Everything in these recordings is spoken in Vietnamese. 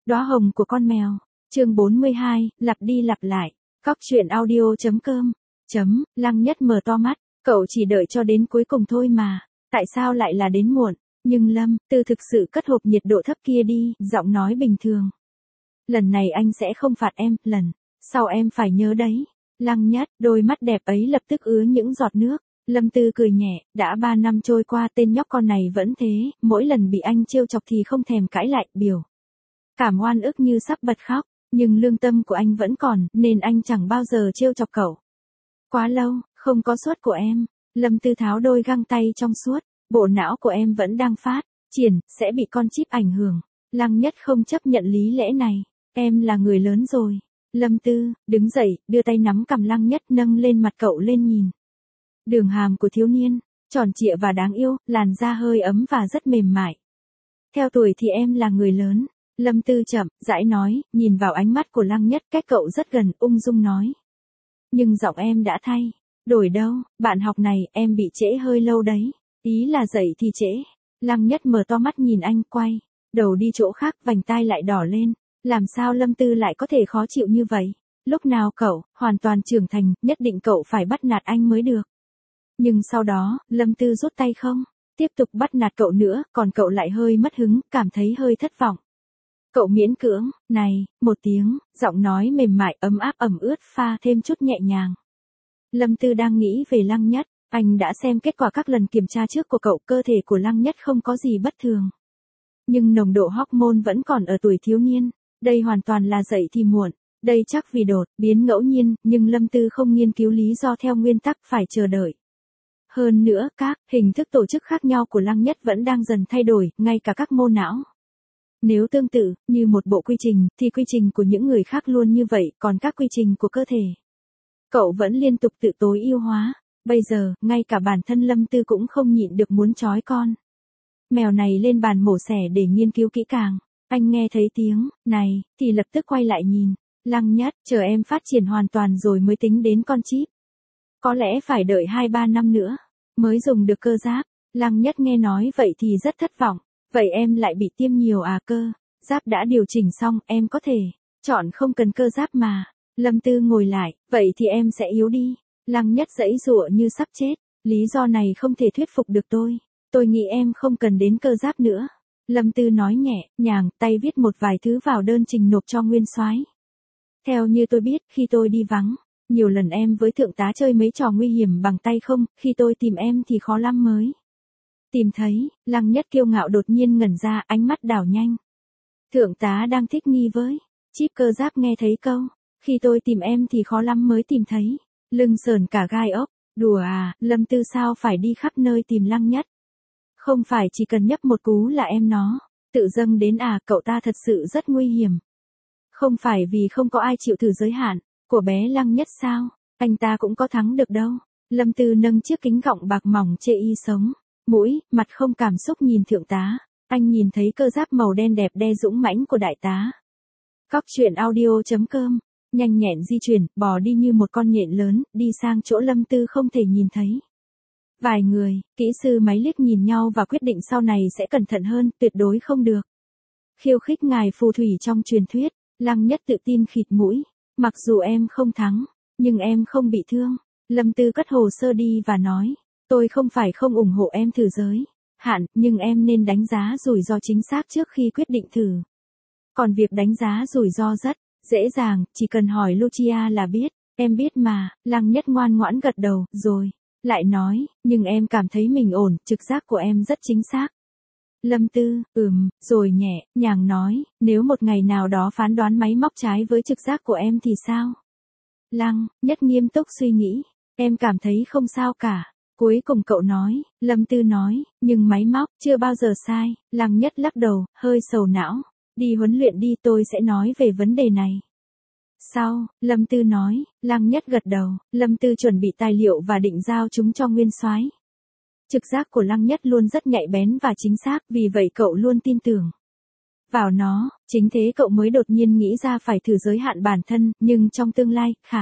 Đóa hồng của con mèo. Chương 42, lặp đi lặp lại. Cóc truyện audio.com. Lăng Nhất mở to mắt, cậu chỉ đợi cho đến cuối cùng thôi mà, tại sao lại là đến muộn? Nhưng Lâm Tư thực sự cất hộp nhiệt độ thấp kia đi, giọng nói bình thường. Lần này anh sẽ không phạt em, lần sau em phải nhớ đấy. Lăng Nhất, đôi mắt đẹp ấy lập tức ứa những giọt nước. Lâm Tư cười nhẹ, đã 3 năm trôi qua tên nhóc con này vẫn thế, mỗi lần bị anh trêu chọc thì không thèm cãi lại, biểu cảm oan ức như sắp bật khóc, nhưng lương tâm của anh vẫn còn, nên anh chẳng bao giờ trêu chọc cậu. Quá lâu, không có suất của em. Lâm Tư tháo đôi găng tay trong suốt, bộ não của em vẫn đang phát triển, sẽ bị con chip ảnh hưởng. Lăng Nhất không chấp nhận lý lẽ này, em là người lớn rồi. Lâm Tư, đứng dậy, đưa tay nắm cằm Lăng Nhất nâng lên mặt cậu lên nhìn. Đường hàm của thiếu niên, tròn trịa và đáng yêu, làn da hơi ấm và rất mềm mại. Theo tuổi thì em là người lớn. Lâm Tư chậm, rãi nói, nhìn vào ánh mắt của Lăng Nhất, cách cậu rất gần, ung dung nói. Nhưng giọng em đã thay đổi đâu, bạn học này, em bị trễ hơi lâu đấy. Ý là dậy thì trễ. Lăng Nhất mở to mắt nhìn anh, quay đầu đi chỗ khác, vành tai lại đỏ lên. Làm sao Lâm Tư lại có thể khó chịu như vậy? Lúc nào cậu hoàn toàn trưởng thành, nhất định cậu phải bắt nạt anh mới được. Nhưng sau đó, Lâm Tư rút tay không tiếp tục bắt nạt cậu nữa, còn cậu lại hơi mất hứng, cảm thấy hơi thất vọng. Cậu miễn cưỡng, này, một tiếng, giọng nói mềm mại ấm áp ẩm ướt pha thêm chút nhẹ nhàng. Lâm Tư đang nghĩ về Lăng Nhất, anh đã xem kết quả các lần kiểm tra trước của cậu, cơ thể của Lăng Nhất không có gì bất thường. Nhưng nồng độ hormone vẫn còn ở tuổi thiếu niên, đây hoàn toàn là dậy thì muộn, đây chắc vì đột biến ngẫu nhiên, nhưng Lâm Tư không nghiên cứu lý do theo nguyên tắc phải chờ đợi. Hơn nữa, các hình thức tổ chức khác nhau của Lăng Nhất vẫn đang dần thay đổi, ngay cả các mô não. Nếu tương tự, như một bộ quy trình, thì quy trình của những người khác luôn như vậy, còn các quy trình của cơ thể, cậu vẫn liên tục tự tối ưu hóa. Bây giờ, ngay cả bản thân Lâm Tư cũng không nhịn được muốn trói con mèo này lên bàn mổ xẻ để nghiên cứu kỹ càng. Anh nghe thấy tiếng này, thì lập tức quay lại nhìn. Lăng Nhất, chờ em phát triển hoàn toàn rồi mới tính đến con chip. Có lẽ phải đợi 2-3 năm nữa, mới dùng được cơ giáp. Lăng Nhất nghe nói vậy thì rất thất vọng. Vậy em lại bị tiêm nhiều à? Cơ giáp đã điều chỉnh xong, em có thể chọn không cần cơ giáp mà. Lâm Tư ngồi lại, vậy thì em sẽ yếu đi. Lăng Nhất giãy giụa như sắp chết. Lý do này không thể thuyết phục được tôi. Tôi nghĩ em không cần đến cơ giáp nữa. Lâm Tư nói nhẹ nhàng, tay viết một vài thứ vào đơn trình nộp cho Nguyên Soái. Theo như tôi biết, khi tôi đi vắng, nhiều lần em với thượng tá chơi mấy trò nguy hiểm bằng tay không, khi tôi tìm em thì khó lắm mới tìm thấy. Lăng Nhất kiêu ngạo đột nhiên ngẩn ra, ánh mắt đảo nhanh. Thượng tá đang thích nghi với chip cơ giáp, nghe thấy câu khi tôi tìm em thì khó lắm mới tìm thấy, lưng sờn cả gai ốc. Đùa à? Lâm Tư sao phải đi khắp nơi tìm Lăng Nhất? Không phải chỉ cần nhấp một cú là em nó tự dâng đến à? Cậu ta thật sự rất nguy hiểm. Không phải vì không có ai chịu thử giới hạn của bé Lăng Nhất sao? Anh ta cũng có thắng được đâu. Lâm Tư nâng chiếc kính gọng bạc mỏng chê y sống mũi, mặt không cảm xúc nhìn thượng tá. Anh nhìn thấy cơ giáp màu đen đẹp đe dũng mãnh của đại tá. Cóc truyện audio.com. Nhanh nhẹn di chuyển, bò đi như một con nhện lớn, đi sang chỗ Lâm Tư không thể nhìn thấy. Vài người, kỹ sư máy liếc nhìn nhau và quyết định sau này sẽ cẩn thận hơn, tuyệt đối không được khiêu khích ngài phù thủy trong truyền thuyết. Lăng Nhất tự tin khịt mũi. Mặc dù em không thắng, nhưng em không bị thương. Lâm Tư cất hồ sơ đi và nói. Tôi không phải không ủng hộ em thử giới hạn, nhưng em nên đánh giá rủi ro chính xác trước khi quyết định thử. Còn việc đánh giá rủi ro rất dễ dàng, chỉ cần hỏi Lucia là biết. Em biết mà. Lăng Nhất ngoan ngoãn gật đầu, rồi lại nói, nhưng em cảm thấy mình ổn, trực giác của em rất chính xác. Lâm Tư, rồi nhẹ nhàng nói, nếu một ngày nào đó phán đoán máy móc trái với trực giác của em thì sao? Lăng Nhất nghiêm túc suy nghĩ, em cảm thấy không sao cả. Cuối cùng cậu nói, Lâm Tư nói, nhưng máy móc chưa bao giờ sai. Lăng Nhất lắc đầu, hơi sầu não. Đi huấn luyện đi, tôi sẽ nói về vấn đề này sau. Lâm Tư nói. Lăng Nhất gật đầu. Lâm Tư chuẩn bị tài liệu và định giao chúng cho Nguyên Soái. Trực giác của Lăng Nhất luôn rất nhạy bén và chính xác, vì vậy cậu luôn tin tưởng vào nó. Chính thế cậu mới đột nhiên nghĩ ra phải thử giới hạn bản thân, nhưng trong tương lai, khả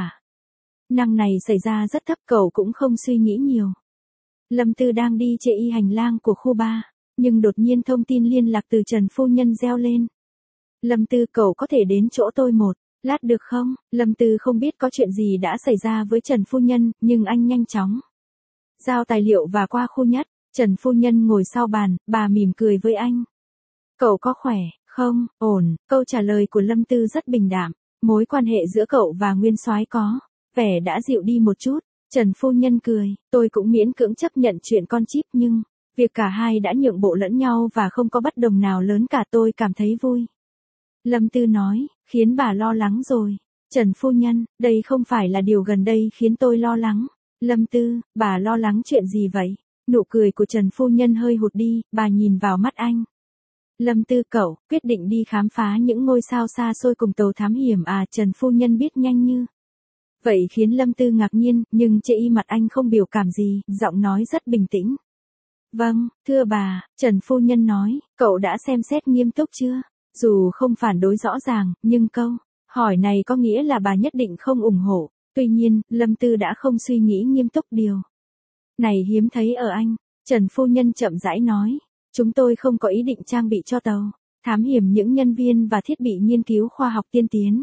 năng này xảy ra rất thấp, cậu cũng không suy nghĩ nhiều. Lâm Tư đang đi trên y hành lang của khu 3, nhưng đột nhiên thông tin liên lạc từ Trần phu nhân reo lên. Lâm Tư cậu có thể đến chỗ tôi một lát được không? Lâm Tư không biết có chuyện gì đã xảy ra với Trần Phu Nhân, nhưng anh nhanh chóng giao tài liệu và qua khu nhất. Trần Phu Nhân ngồi sau bàn, bà mỉm cười với anh. Cậu có khỏe, không? Ổn, câu trả lời của Lâm Tư rất bình đạm. Mối quan hệ giữa cậu và Nguyên Soái có vẻ đã dịu đi một chút. Trần Phu Nhân cười, tôi cũng miễn cưỡng chấp nhận chuyện con chip nhưng việc cả hai đã nhượng bộ lẫn nhau và không có bất đồng nào lớn cả tôi cảm thấy vui. Lâm Tư nói, khiến bà lo lắng rồi. Trần Phu Nhân, đây không phải là điều gần đây khiến tôi lo lắng. Lâm Tư, bà lo lắng chuyện gì vậy? Nụ cười của Trần Phu Nhân hơi hụt đi, bà nhìn vào mắt anh. Lâm Tư cậu, quyết định đi khám phá những ngôi sao xa xôi cùng tàu thám hiểm à? Trần Phu Nhân biết nhanh như vậy khiến Lâm Tư ngạc nhiên, nhưng chệ y mặt anh không biểu cảm gì, giọng nói rất bình tĩnh. Vâng, thưa bà, Trần Phu Nhân nói, cậu đã xem xét nghiêm túc chưa? Dù không phản đối rõ ràng, nhưng câu hỏi này có nghĩa là bà nhất định không ủng hộ. Tuy nhiên, Lâm Tư đã không suy nghĩ nghiêm túc điều này hiếm thấy ở anh. Trần Phu Nhân chậm rãi nói, chúng tôi không có ý định trang bị cho tàu thám hiểm những nhân viên và thiết bị nghiên cứu khoa học tiên tiến.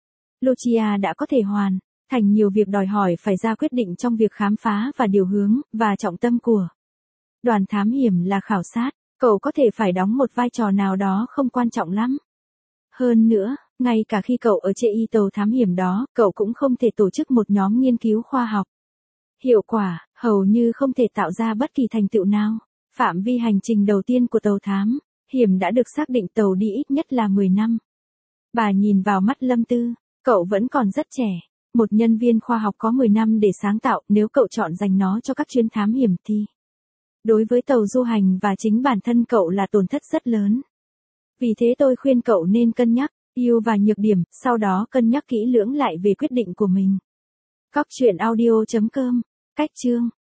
Lucia đã có thể hoàn thành nhiều việc đòi hỏi phải ra quyết định trong việc khám phá và điều hướng, và trọng tâm của đoàn thám hiểm là khảo sát. Cậu có thể phải đóng một vai trò nào đó không quan trọng lắm. Hơn nữa, ngay cả khi cậu ở trên tàu thám hiểm đó, cậu cũng không thể tổ chức một nhóm nghiên cứu khoa học hiệu quả, hầu như không thể tạo ra bất kỳ thành tựu nào. Phạm vi hành trình đầu tiên của tàu thám hiểm đã được xác định, tàu đi ít nhất là 10 năm. Bà nhìn vào mắt Lâm Tư, cậu vẫn còn rất trẻ. Một nhân viên khoa học có 10 năm để sáng tạo, nếu cậu chọn dành nó cho các chuyến thám hiểm thì đối với tàu du hành và chính bản thân cậu là tổn thất rất lớn. Vì thế tôi khuyên cậu nên cân nhắc ưu và nhược điểm, sau đó cân nhắc kỹ lưỡng lại về quyết định của mình. Cóc truyện audio.com, cách chương